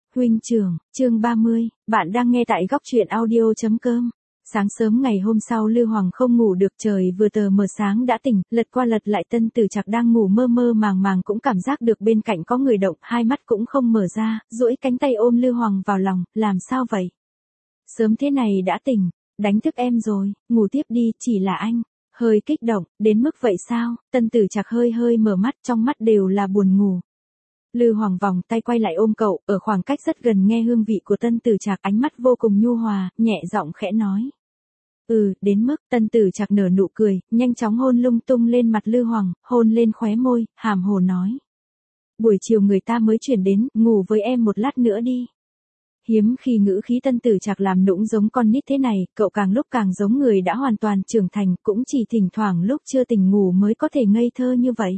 Huynh trưởng, chương 30, bạn đang nghe tại góc truyện audio.com. Sáng sớm ngày hôm sau Lư Hoàng không ngủ được, trời vừa tờ mờ sáng đã tỉnh, lật qua lật lại Tân Tử Trạc đang ngủ mơ mơ màng màng cũng cảm giác được bên cạnh có người động, hai mắt cũng không mở ra, duỗi cánh tay ôm Lư Hoàng vào lòng, làm sao vậy? Sớm thế này đã tỉnh, đánh thức em rồi, ngủ tiếp đi, chỉ là anh. Hơi kích động, đến mức vậy sao? Tân Tử Trạc hơi hơi mở mắt, trong mắt đều là buồn ngủ. Lư Hoàng vòng tay quay lại ôm cậu, ở khoảng cách rất gần nghe hương vị của Tân Tử Trạc, ánh mắt vô cùng nhu hòa, nhẹ giọng khẽ nói. Đến mức. Tân Tử Trạc nở nụ cười, nhanh chóng hôn lung tung lên mặt Lư Hoàng, hôn lên khóe môi, hàm hồ nói. Buổi chiều người ta mới chuyển đến, ngủ với em một lát nữa đi. Hiếm khi ngữ khí Tân Tử Trạc làm nũng giống con nít thế này, cậu càng lúc càng giống người đã hoàn toàn trưởng thành, cũng chỉ thỉnh thoảng lúc chưa tỉnh ngủ mới có thể ngây thơ như vậy.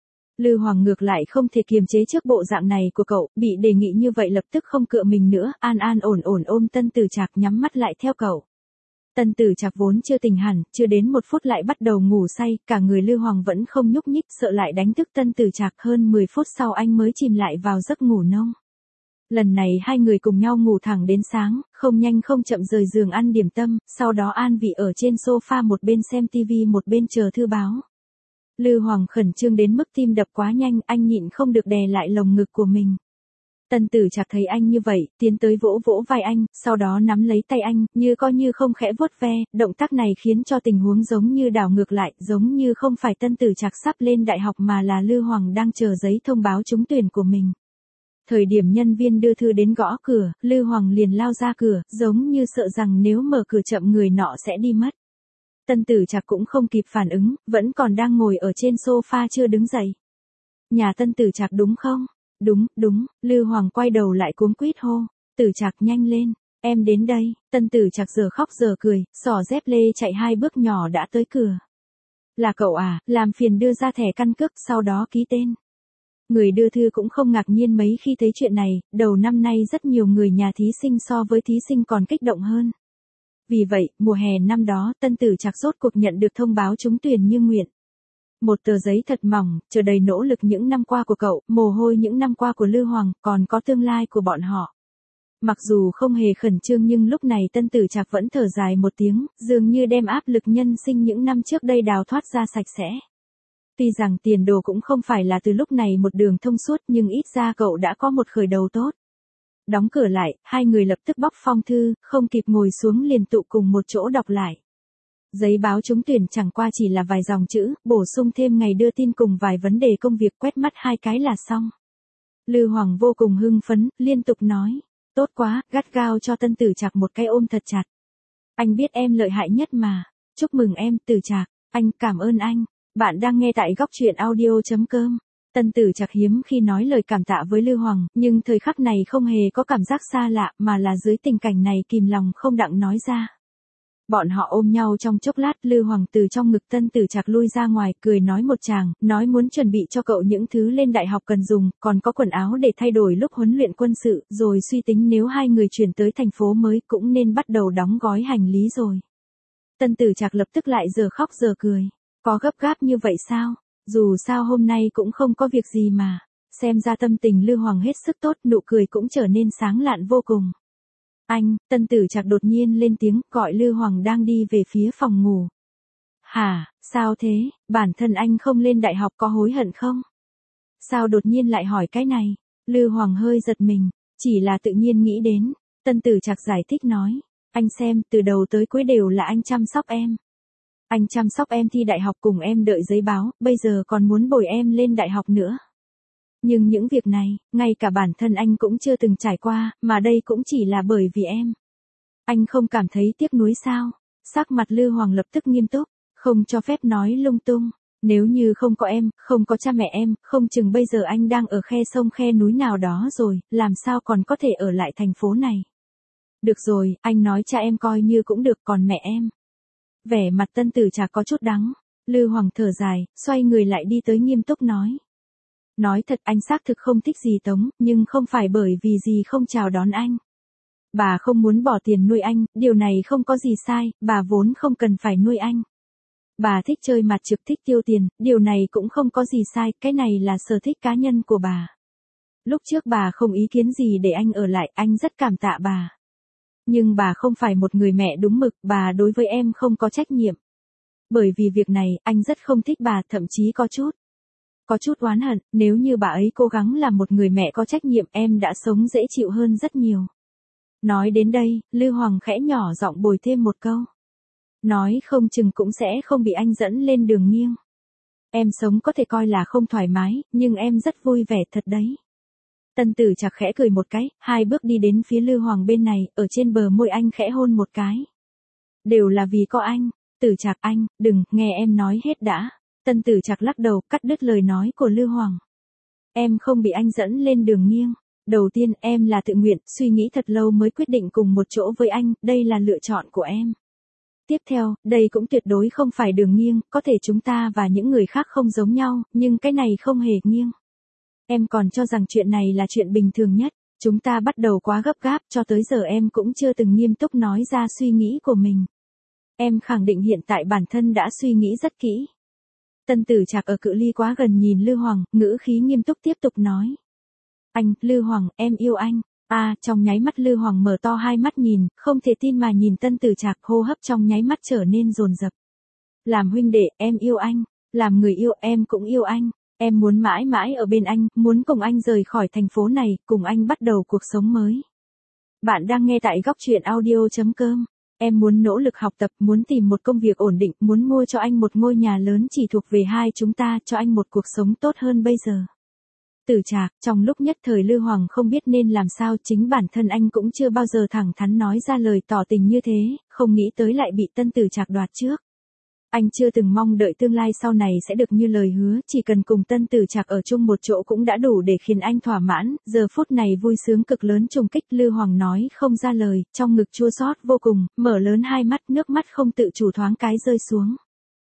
Lư Hoàng ngược lại không thể kiềm chế trước bộ dạng này của cậu, bị đề nghị như vậy lập tức không cựa mình nữa, an an ổn ổn ôm Tân Tử Trạc nhắm mắt lại theo cậu. Tân Tử Trạc vốn chưa tỉnh hẳn, chưa đến một phút lại bắt đầu ngủ say, cả người Lư Hoàng vẫn không nhúc nhích, sợ lại đánh thức Tân Tử Trạc, hơn 10 phút sau anh mới chìm lại vào giấc ngủ nông. Lần này hai người cùng nhau ngủ thẳng đến sáng, không nhanh không chậm rời giường ăn điểm tâm, sau đó an vị ở trên sofa một bên xem tivi một bên chờ thư báo. Lư Hoàng khẩn trương đến mức tim đập quá nhanh, anh nhịn không được đè lại lồng ngực của mình. Tân Tử Trạc thấy anh như vậy, tiến tới vỗ vỗ vai anh, sau đó nắm lấy tay anh, như coi như không khẽ vuốt ve, động tác này khiến cho tình huống giống như đảo ngược lại, giống như không phải Tân Tử Trạc sắp lên đại học mà là Lư Hoàng đang chờ giấy thông báo trúng tuyển của mình. Thời điểm nhân viên đưa thư đến gõ cửa, Lư Hoàng liền lao ra cửa, giống như sợ rằng nếu mở cửa chậm người nọ sẽ đi mất. Tân Tử Trạc cũng không kịp phản ứng, vẫn còn đang ngồi ở trên sofa chưa đứng dậy. Nhà Tân Tử Trạc đúng không? Đúng, Lư Hoàng quay đầu lại cuống quýt hô. Tử Trạc nhanh lên, em đến đây. Tân Tử Trạc giờ khóc giờ cười, xỏ dép lê chạy 2 bước nhỏ đã tới cửa. Là cậu à, làm phiền đưa ra thẻ căn cước, sau đó ký tên. Người đưa thư cũng không ngạc nhiên mấy khi thấy chuyện này, đầu năm nay rất nhiều người nhà thí sinh so với thí sinh còn kích động hơn. Vì vậy, mùa hè năm đó, Tân Tử Trạc rốt cuộc nhận được thông báo trúng tuyển như nguyện. Một tờ giấy thật mỏng, chứa đầy nỗ lực những năm qua của cậu, mồ hôi những năm qua của Lư Hoàng, còn có tương lai của bọn họ. Mặc dù không hề khẩn trương nhưng lúc này Tân Tử Trạc vẫn thở dài một tiếng, dường như đem áp lực nhân sinh những năm trước đây đào thoát ra sạch sẽ. Tuy rằng tiền đồ cũng không phải là từ lúc này một đường thông suốt nhưng ít ra cậu đã có một khởi đầu tốt. Đóng cửa lại, hai người lập tức bóc phong thư, không kịp ngồi xuống liền tụ cùng một chỗ đọc lại. Giấy báo trúng tuyển chẳng qua chỉ là vài dòng chữ, bổ sung thêm ngày đưa tin cùng vài vấn đề công việc, quét mắt 2 cái là xong. Lư Hoàng vô cùng hưng phấn, liên tục nói, tốt quá, gắt gao cho Tân Tử Trạc một cái ôm thật chặt. Anh biết em lợi hại nhất mà, chúc mừng em, Tử Trạc, anh cảm ơn anh. Bạn đang nghe tại góc truyện audio.com. Tân Tử Trạc hiếm khi nói lời cảm tạ với Lư Hoàng, nhưng thời khắc này không hề có cảm giác xa lạ, mà là dưới tình cảnh này kìm lòng không đặng nói ra. Bọn họ ôm nhau trong chốc lát, Lư Hoàng từ trong ngực Tân Tử Trạc lui ra ngoài, cười nói một tràng, nói muốn chuẩn bị cho cậu những thứ lên đại học cần dùng, còn có quần áo để thay đổi lúc huấn luyện quân sự, rồi suy tính nếu hai người chuyển tới thành phố mới cũng nên bắt đầu đóng gói hành lý rồi. Tân Tử Trạc lập tức lại giờ khóc giờ cười. Có gấp gáp như vậy sao? Dù sao hôm nay cũng không có việc gì mà. Xem ra tâm tình Lư Hoàng hết sức tốt, nụ cười cũng trở nên sáng lạn vô cùng. Anh, Tân Tử Trạc đột nhiên lên tiếng, gọi Lư Hoàng đang đi về phía phòng ngủ. Hả, sao thế, bản thân anh không lên đại học có hối hận không? Sao đột nhiên lại hỏi cái này? Lư Hoàng hơi giật mình, chỉ là tự nhiên nghĩ đến. Tân Tử Trạc giải thích nói, anh xem, từ đầu tới cuối đều là anh chăm sóc em. Anh chăm sóc em thi đại học cùng em đợi giấy báo, bây giờ còn muốn bồi em lên đại học nữa. Nhưng những việc này, ngay cả bản thân anh cũng chưa từng trải qua, mà đây cũng chỉ là bởi vì em. Anh không cảm thấy tiếc nuối sao? Sắc mặt Lư Hoàng lập tức nghiêm túc, không cho phép nói lung tung. Nếu như không có em, không có cha mẹ em, không chừng bây giờ anh đang ở khe sông khe núi nào đó rồi, làm sao còn có thể ở lại thành phố này. Được rồi, anh nói cha em coi như cũng được, còn mẹ em. Vẻ mặt Tân Tử Trạc có chút đắng. Lư Hoàng thở dài, xoay người lại đi tới nghiêm túc nói. Nói thật anh xác thực không thích dì Tống, nhưng không phải bởi vì dì không chào đón anh. Bà không muốn bỏ tiền nuôi anh, điều này không có gì sai, bà vốn không cần phải nuôi anh. Bà thích chơi mặt trực, thích tiêu tiền, điều này cũng không có gì sai, cái này là sở thích cá nhân của bà. Lúc trước bà không ý kiến gì để anh ở lại, anh rất cảm tạ bà. Nhưng bà không phải một người mẹ đúng mực, bà đối với em không có trách nhiệm. Bởi vì việc này, anh rất không thích bà, thậm chí có chút oán hận, nếu như bà ấy cố gắng làm một người mẹ có trách nhiệm em đã sống dễ chịu hơn rất nhiều. Nói đến đây, Lư Hoàng khẽ nhỏ giọng bồi thêm một câu. Nói không chừng cũng sẽ không bị anh dẫn lên đường nghiêng. Em sống có thể coi là không thoải mái, nhưng em rất vui vẻ thật đấy. Tân Tử Trạc khẽ cười một cái, 2 bước đi đến phía Lư Hoàng bên này, ở trên bờ môi anh khẽ hôn một cái. Đều là vì có anh. Tử Trạc anh, đừng, nghe em nói hết đã. Tân Tử Trạc lắc đầu, cắt đứt lời nói của Lư Hoàng. Em không bị anh dẫn lên đường nghiêng. Đầu tiên em là tự nguyện, suy nghĩ thật lâu mới quyết định cùng một chỗ với anh, đây là lựa chọn của em. Tiếp theo, đây cũng tuyệt đối không phải đường nghiêng, có thể chúng ta và những người khác không giống nhau, nhưng cái này không hề nghiêng. Em còn cho rằng chuyện này là chuyện bình thường nhất, chúng ta bắt đầu quá gấp gáp, cho tới giờ em cũng chưa từng nghiêm túc nói ra suy nghĩ của mình. Em khẳng định hiện tại bản thân đã suy nghĩ rất kỹ. Tân Tử Trạc ở cự ly quá gần nhìn Lư Hoàng, ngữ khí nghiêm túc tiếp tục nói. Anh, Lư Hoàng, em yêu anh. Trong nháy mắt Lư Hoàng mở to 2 mắt nhìn, không thể tin mà nhìn Tân Tử Trạc, hô hấp trong nháy mắt trở nên dồn dập. Làm huynh đệ, em yêu anh. Làm người yêu, em cũng yêu anh. Em muốn mãi mãi ở bên anh, muốn cùng anh rời khỏi thành phố này, cùng anh bắt đầu cuộc sống mới. Bạn đang nghe tại góc truyện audio.com. Em muốn nỗ lực học tập, muốn tìm một công việc ổn định, muốn mua cho anh một ngôi nhà lớn chỉ thuộc về hai chúng ta, cho anh một cuộc sống tốt hơn bây giờ. Tử Trạc, trong lúc nhất thời Lư Hoàng không biết nên làm sao, chính bản thân anh cũng chưa bao giờ thẳng thắn nói ra lời tỏ tình như thế, không nghĩ tới lại bị Tân Tử Trạc đoạt trước. Anh chưa từng mong đợi tương lai sau này sẽ được như lời hứa, chỉ cần cùng Tân Tử Trạc ở chung một chỗ cũng đã đủ để khiến anh thỏa mãn, giờ phút này vui sướng cực lớn trùng kích. Lư Hoàng nói không ra lời, trong ngực chua xót vô cùng, mở lớn 2 mắt, nước mắt không tự chủ thoáng cái rơi xuống.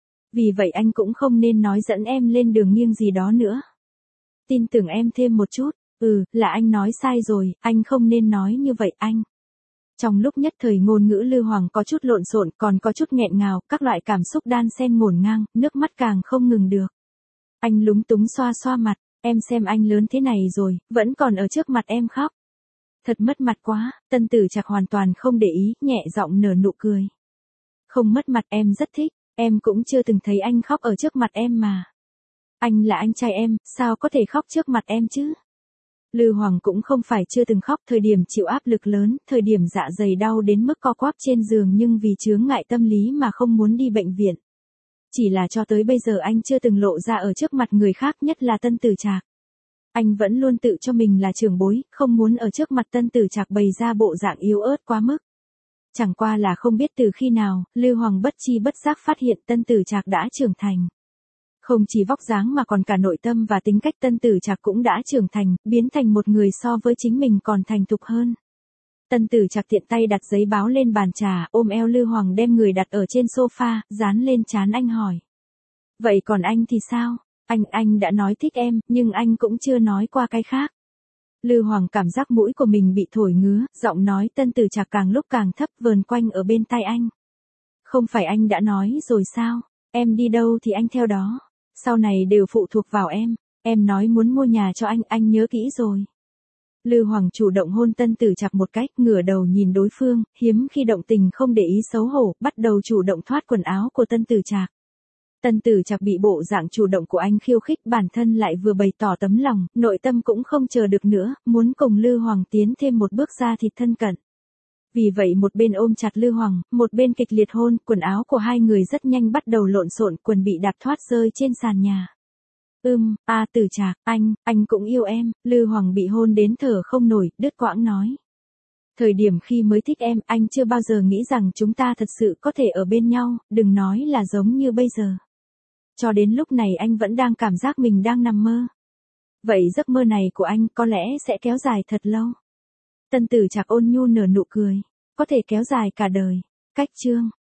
Vì vậy anh cũng không nên nói dẫn em lên đường nghiêng gì đó nữa. Tin tưởng em thêm một chút, là anh nói sai rồi, anh không nên nói như vậy anh. Trong lúc nhất thời ngôn ngữ Lư Hoàng có chút lộn xộn, còn có chút nghẹn ngào, các loại cảm xúc đan xen ngổn ngang, nước mắt càng không ngừng được. Anh lúng túng xoa xoa mặt, em xem anh lớn thế này rồi, vẫn còn ở trước mặt em khóc. Thật mất mặt quá, Tân Tử Trạc hoàn toàn không để ý, nhẹ giọng nở nụ cười. Không mất mặt, em rất thích, em cũng chưa từng thấy anh khóc ở trước mặt em mà. Anh là anh trai em, sao có thể khóc trước mặt em chứ? Lư Hoàng cũng không phải chưa từng khóc, thời điểm chịu áp lực lớn, thời điểm dạ dày đau đến mức co quắp trên giường nhưng vì chướng ngại tâm lý mà không muốn đi bệnh viện. Chỉ là cho tới bây giờ anh chưa từng lộ ra ở trước mặt người khác, nhất là Tân Tử Trạc. Anh vẫn luôn tự cho mình là trưởng bối, không muốn ở trước mặt Tân Tử Trạc bày ra bộ dạng yếu ớt quá mức. Chẳng qua là không biết từ khi nào, Lư Hoàng bất chi bất giác phát hiện Tân Tử Trạc đã trưởng thành. Không chỉ vóc dáng mà còn cả nội tâm và tính cách Tân Tử Trạc cũng đã trưởng thành, biến thành một người so với chính mình còn thành thục hơn. Tân Tử Trạc tiện tay đặt giấy báo lên bàn trà, ôm eo Lư Hoàng đem người đặt ở trên sofa, dán lên trán anh hỏi. Vậy còn anh thì sao? Anh đã nói thích em, nhưng anh cũng chưa nói qua cái khác. Lư Hoàng cảm giác mũi của mình bị thổi ngứa, giọng nói Tân Tử Trạc càng lúc càng thấp vờn quanh ở bên tai anh. Không phải anh đã nói rồi sao? Em đi đâu thì anh theo đó. Sau này đều phụ thuộc vào em nói muốn mua nhà cho anh nhớ kỹ rồi. Lư Hoàng chủ động hôn Tân Tử Trạc một cách, ngửa đầu nhìn đối phương, hiếm khi động tình không để ý xấu hổ, bắt đầu chủ động thoát quần áo của Tân Tử Trạc. Tân Tử Trạc bị bộ dạng chủ động của anh khiêu khích, bản thân lại vừa bày tỏ tấm lòng, nội tâm cũng không chờ được nữa, muốn cùng Lư Hoàng tiến thêm một bước ra thịt thân cận. Vì vậy một bên ôm chặt Lư Hoàng, một bên kịch liệt hôn, quần áo của hai người rất nhanh bắt đầu lộn xộn, quần bị đạp thoát rơi trên sàn nhà. Tử Trạc, anh cũng yêu em. Lư Hoàng bị hôn đến thở không nổi, đứt quãng nói. Thời điểm khi mới thích em, anh chưa bao giờ nghĩ rằng chúng ta thật sự có thể ở bên nhau, đừng nói là giống như bây giờ. Cho đến lúc này anh vẫn đang cảm giác mình đang nằm mơ. Vậy giấc mơ này của anh có lẽ sẽ kéo dài thật lâu. Tân Tử Trạc ôn nhu nở nụ cười. Có thể kéo dài cả đời. Cách chương